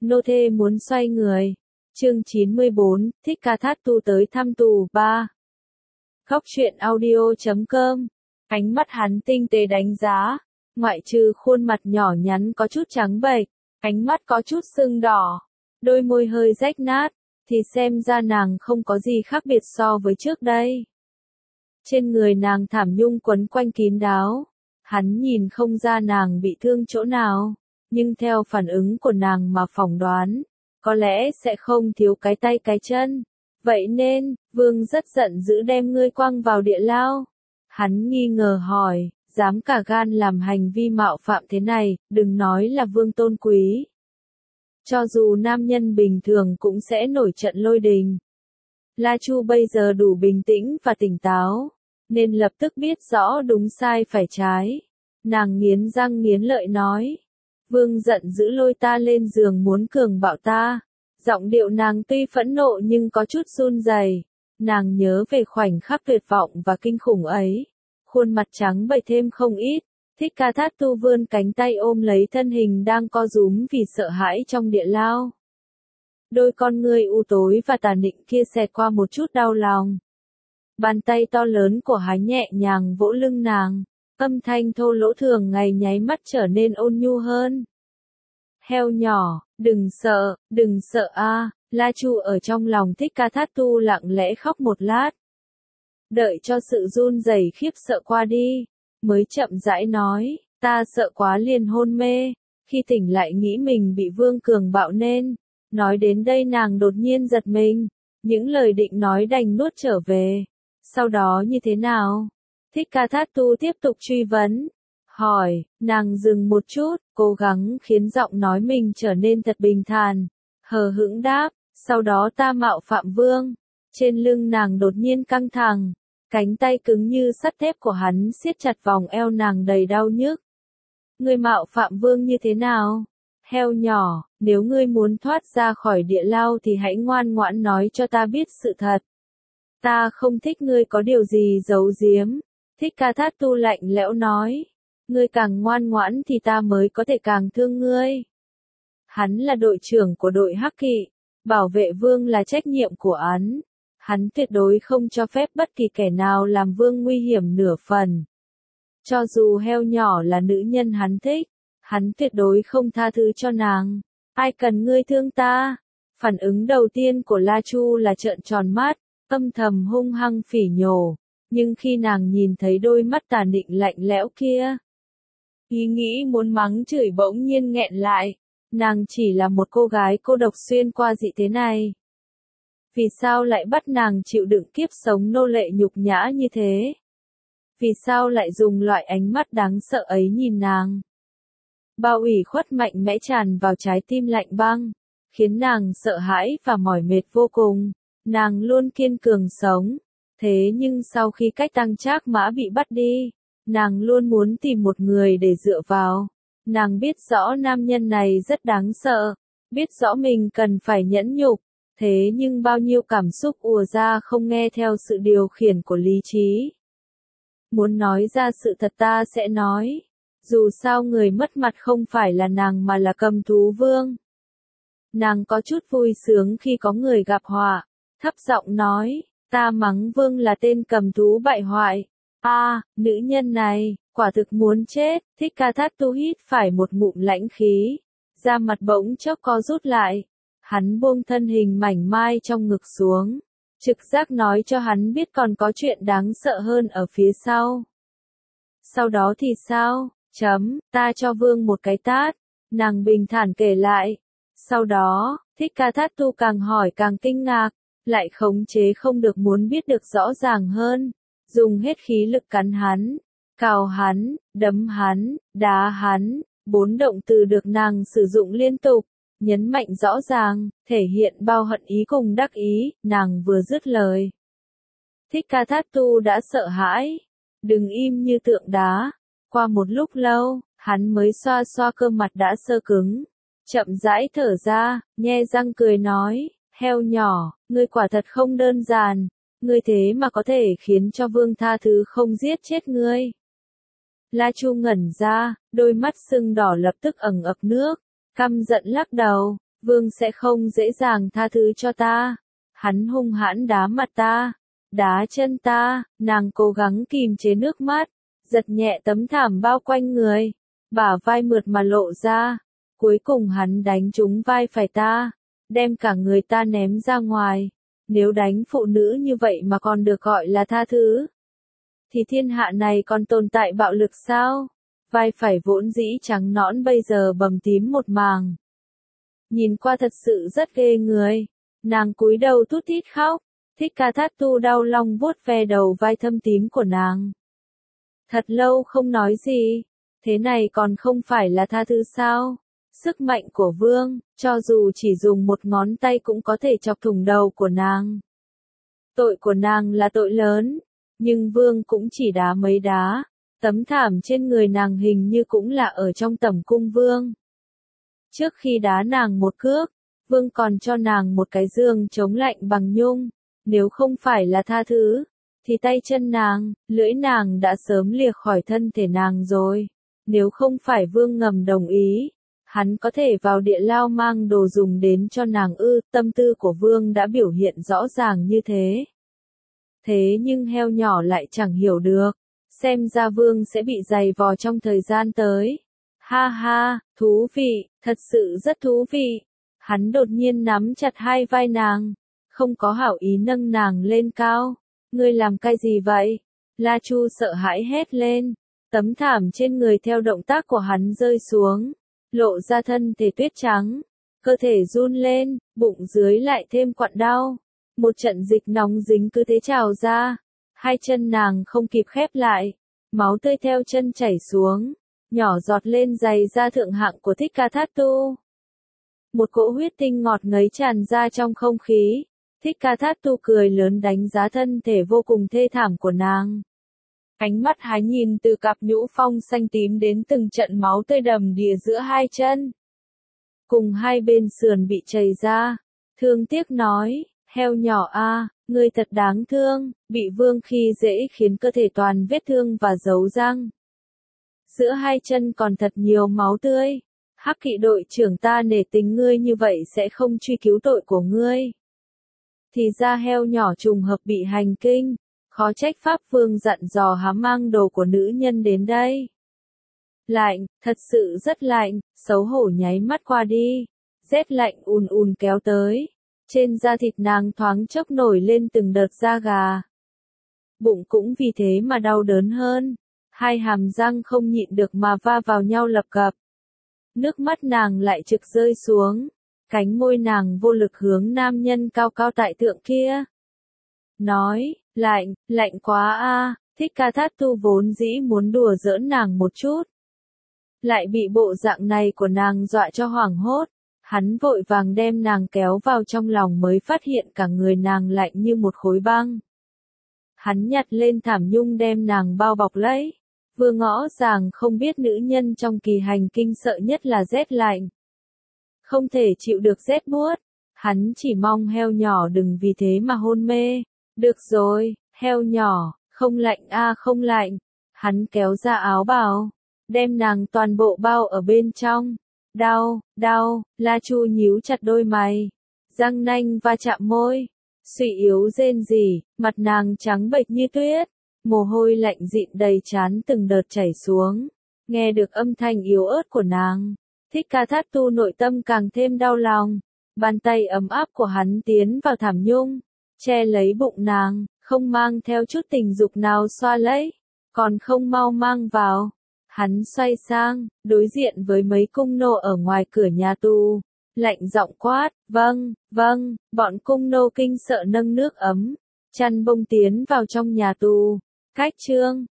Nô thê muốn xoay người. Chương 94, Thích Ca Thát Tu tới thăm tù 3. Góc truyện audio.com. Ánh mắt hắn tinh tế đánh giá, ngoại trừ khuôn mặt nhỏ nhắn có chút trắng bệch, ánh mắt có chút sưng đỏ, đôi môi hơi rách nát, thì xem ra nàng không có gì khác biệt so với trước đây. Trên người nàng thảm nhung quấn quanh kín đáo, hắn nhìn không ra nàng bị thương chỗ nào, nhưng theo phản ứng của nàng mà phỏng đoán, có lẽ sẽ không thiếu cái tay cái chân. Vậy nên, Vương rất giận dữ đem ngươi quăng vào địa lao. Hắn nghi ngờ hỏi, dám cả gan làm hành vi mạo phạm thế này, đừng nói là Vương tôn quý. Cho dù nam nhân bình thường cũng sẽ nổi trận lôi đình. La Chu bây giờ đủ bình tĩnh và tỉnh táo, nên lập tức biết rõ đúng sai phải trái. Nàng nghiến răng nghiến lợi nói, Vương giận dữ lôi ta lên giường muốn cường bạo ta. Giọng điệu nàng tuy phẫn nộ nhưng có chút run rẩy. Nàng nhớ về khoảnh khắc tuyệt vọng và kinh khủng ấy. Khuôn mặt trắng bệch thêm không ít. Thích Ca Thát Tu vươn cánh tay ôm lấy thân hình đang co rúm vì sợ hãi trong địa lao. Đôi con ngươi u tối và tà nịnh kia xẹt qua một chút đau lòng. Bàn tay to lớn của hắn nhẹ nhàng vỗ lưng nàng. Âm thanh thô lỗ thường ngày nháy mắt trở nên ôn nhu hơn. Heo nhỏ, đừng sợ a. La Chu ở trong lòng Thích Ca Thát Tu lặng lẽ khóc một lát. Đợi cho sự run rẩy khiếp sợ qua đi, mới chậm rãi nói, ta sợ quá liền hôn mê, khi tỉnh lại nghĩ mình bị Vương cường bạo nên. Nói đến đây nàng đột nhiên giật mình, những lời định nói đành nuốt trở về. Sau đó như thế nào? Thích Ca Thát Tu tiếp tục truy vấn. Hỏi, nàng dừng một chút, cố gắng khiến giọng nói mình trở nên thật bình thản. Hờ hững đáp, sau đó ta mạo phạm Vương. Trên lưng nàng đột nhiên căng thẳng, cánh tay cứng như sắt thép của hắn siết chặt vòng eo nàng đầy đau nhức. Ngươi mạo phạm Vương như thế nào? Heo nhỏ, nếu ngươi muốn thoát ra khỏi địa lao thì hãy ngoan ngoãn nói cho ta biết sự thật. Ta không thích ngươi có điều gì giấu giếm. Thích Ca Thát Tu lạnh lẽo nói. Ngươi càng ngoan ngoãn thì ta mới có thể càng thương ngươi. Hắn là đội trưởng của đội Hắc Kỵ, bảo vệ Vương là trách nhiệm của hắn. Hắn tuyệt đối không cho phép bất kỳ kẻ nào làm Vương nguy hiểm nửa phần. Cho dù heo nhỏ là nữ nhân hắn thích, hắn tuyệt đối không tha thứ cho nàng. Ai cần ngươi thương ta? Phản ứng đầu tiên của La Chu là trợn tròn mắt, âm thầm hung hăng phỉ nhổ. Nhưng khi nàng nhìn thấy đôi mắt tà nịnh lạnh lẽo kia, ý nghĩ muốn mắng chửi bỗng nhiên nghẹn lại. Nàng chỉ là một cô gái cô độc xuyên qua dị thế này. Vì sao lại bắt nàng chịu đựng kiếp sống nô lệ nhục nhã như thế? Vì sao lại dùng loại ánh mắt đáng sợ ấy nhìn nàng? Bao ủy khuất mạnh mẽ tràn vào trái tim lạnh băng, khiến nàng sợ hãi và mỏi mệt vô cùng. Nàng luôn kiên cường sống. Thế nhưng sau khi cách Tăng Trác Mã bị bắt đi, nàng luôn muốn tìm một người để dựa vào. Nàng biết rõ nam nhân này rất đáng sợ, biết rõ mình cần phải nhẫn nhục, thế nhưng bao nhiêu cảm xúc ùa ra không nghe theo sự điều khiển của lý trí. Muốn nói ra sự thật ta sẽ nói, dù sao người mất mặt không phải là nàng mà là Cầm Thú Vương. Nàng có chút vui sướng khi có người gặp họa, thấp giọng nói, ta mắng Vương là tên cầm thú bại hoại. Nữ nhân này, quả thực muốn chết. Thích Ca Thát Tu hít phải một ngụm lãnh khí, da mặt bỗng chốc co rút lại. Hắn buông thân hình mảnh mai trong ngực xuống, trực giác nói cho hắn biết còn có chuyện đáng sợ hơn ở phía sau. Sau đó thì sao? Ta cho Vương một cái tát. Nàng bình thản kể lại. Sau đó, Thích Ca Thát Tu càng hỏi càng kinh ngạc, lại khống chế không được muốn biết được rõ ràng hơn. Dùng hết khí lực cắn hắn, cào hắn, đấm hắn, đá hắn, 4 động từ được nàng sử dụng liên tục, nhấn mạnh rõ ràng, thể hiện bao hận ý cùng đắc ý. Nàng vừa dứt lời, Thích Ca Thát Tu đã sợ hãi, đứng im như tượng đá. Qua một lúc lâu, hắn mới xoa xoa cơ mặt đã sơ cứng, chậm rãi thở ra, nhe răng cười nói, heo nhỏ, ngươi quả thật không đơn giản, ngươi thế mà có thể khiến cho Vương tha thứ không giết chết ngươi. La Chu ngẩn ra, đôi mắt sưng đỏ lập tức ẩn ực nước, căm giận lắc đầu, Vương sẽ không dễ dàng tha thứ cho ta. Hắn hung hãn đá mặt ta, đá chân ta, nàng cố gắng kìm chế nước mắt, giật nhẹ tấm thảm bao quanh người, bả vai mượt mà lộ ra, cuối cùng hắn đánh trúng vai phải ta, đem cả người ta ném ra ngoài. Nếu đánh phụ nữ như vậy mà còn được gọi là tha thứ, thì thiên hạ này còn tồn tại bạo lực sao? Vai phải vốn dĩ trắng nõn bây giờ bầm tím một màng. Nhìn qua thật sự rất ghê người. Nàng cúi đầu thút thít khóc. Thích Ca Thát Tu đau lòng vuốt ve đầu vai thâm tím của nàng. Thật lâu không nói gì. Thế này còn không phải là tha thứ sao? Sức mạnh của Vương, cho dù chỉ dùng một ngón tay cũng có thể chọc thủng đầu của nàng. Tội của nàng là tội lớn, nhưng Vương cũng chỉ đá mấy đá. Tấm thảm trên người nàng hình như cũng là ở trong tẩm cung Vương. Trước khi đá nàng một cước, Vương còn cho nàng một cái giường chống lạnh bằng nhung. Nếu không phải là tha thứ, thì tay chân nàng, lưỡi nàng đã sớm lìa khỏi thân thể nàng rồi. Nếu không phải Vương ngầm đồng ý, hắn có thể vào địa lao mang đồ dùng đến cho nàng ư. Tâm tư của Vương đã biểu hiện rõ ràng như thế. Thế nhưng heo nhỏ lại chẳng hiểu được. Xem ra Vương sẽ bị giày vò trong thời gian tới. Ha ha, thú vị, thật sự rất thú vị. Hắn đột nhiên nắm chặt hai vai nàng, không có hảo ý nâng nàng lên cao. Ngươi làm cái gì vậy? La Chu sợ hãi hét lên. Tấm thảm trên người theo động tác của hắn rơi xuống, lộ ra thân thể tuyết trắng. Cơ thể run lên, bụng dưới lại thêm quặn đau. Một trận dịch nóng dính cứ thế trào ra. Hai chân nàng không kịp khép lại, máu tươi theo chân chảy xuống, nhỏ giọt lên giày da thượng hạng của Thích Ca Thát Tu. Một cỗ huyết tinh ngọt ngấy tràn ra trong không khí. Thích Ca Thát Tu cười lớn đánh giá thân thể vô cùng thê thảm của nàng. Ánh mắt hái nhìn từ cặp nhũ phong xanh tím đến từng trận máu tươi đầm đìa giữa hai chân. Cùng hai bên sườn bị chảy ra. Thương tiếc nói, heo nhỏ a, ngươi thật đáng thương, bị Vương khi dễ khiến cơ thể toàn vết thương và dấu răng. Giữa hai chân còn thật nhiều máu tươi. Hắc Kỵ đội trưởng ta nể tình ngươi như vậy sẽ không truy cứu tội của ngươi. Thì ra heo nhỏ trùng hợp bị hành kinh, khó trách Pháp Vương dặn dò hắn mang đồ của nữ nhân đến đây. Lạnh, thật sự rất lạnh, xấu hổ nháy mắt qua đi. Rét lạnh ùn ùn kéo tới. Trên da thịt nàng thoáng chốc nổi lên từng đợt da gà. Bụng cũng vì thế mà đau đớn hơn. Hai hàm răng không nhịn được mà va vào nhau lập cập. Nước mắt nàng lại trực rơi xuống. Cánh môi nàng vô lực hướng nam nhân cao cao tại thượng kia. Nói, lạnh, lạnh quá a. Thích Ca Thát Tu vốn dĩ muốn đùa giỡn nàng một chút. Lại bị bộ dạng này của nàng dọa cho hoảng hốt. Hắn vội vàng đem nàng kéo vào trong lòng mới phát hiện cả người nàng lạnh như một khối băng. Hắn nhặt lên thảm nhung đem nàng bao bọc lấy. Vừa ngõ ràng không biết nữ nhân trong kỳ hành kinh sợ nhất là rét lạnh. Không thể chịu được rét buốt. Hắn chỉ mong heo nhỏ đừng vì thế mà hôn mê. Được rồi, heo nhỏ, không lạnh a không lạnh. Hắn kéo ra áo bào, đem nàng toàn bộ bao ở bên trong. Đau, đau, La Chu nhíu chặt đôi mày. Răng nanh va chạm môi. Suy yếu rên rỉ, mặt nàng trắng bệch như tuyết. Mồ hôi lạnh dịn đầy trán từng đợt chảy xuống. Nghe được âm thanh yếu ớt của nàng. Thích Ca Thát Tu nội tâm càng thêm đau lòng. Bàn tay ấm áp của hắn tiến vào thảm nhung. Che lấy bụng nàng, không mang theo chút tình dục nào xoa lấy. Còn không mau mang vào. Hắn xoay sang, đối diện với mấy cung nô ở ngoài cửa nhà tù. Lạnh giọng quát, vâng, vâng, bọn cung nô kinh sợ nâng nước ấm. Chăn bông tiến vào trong nhà tù. Cách chương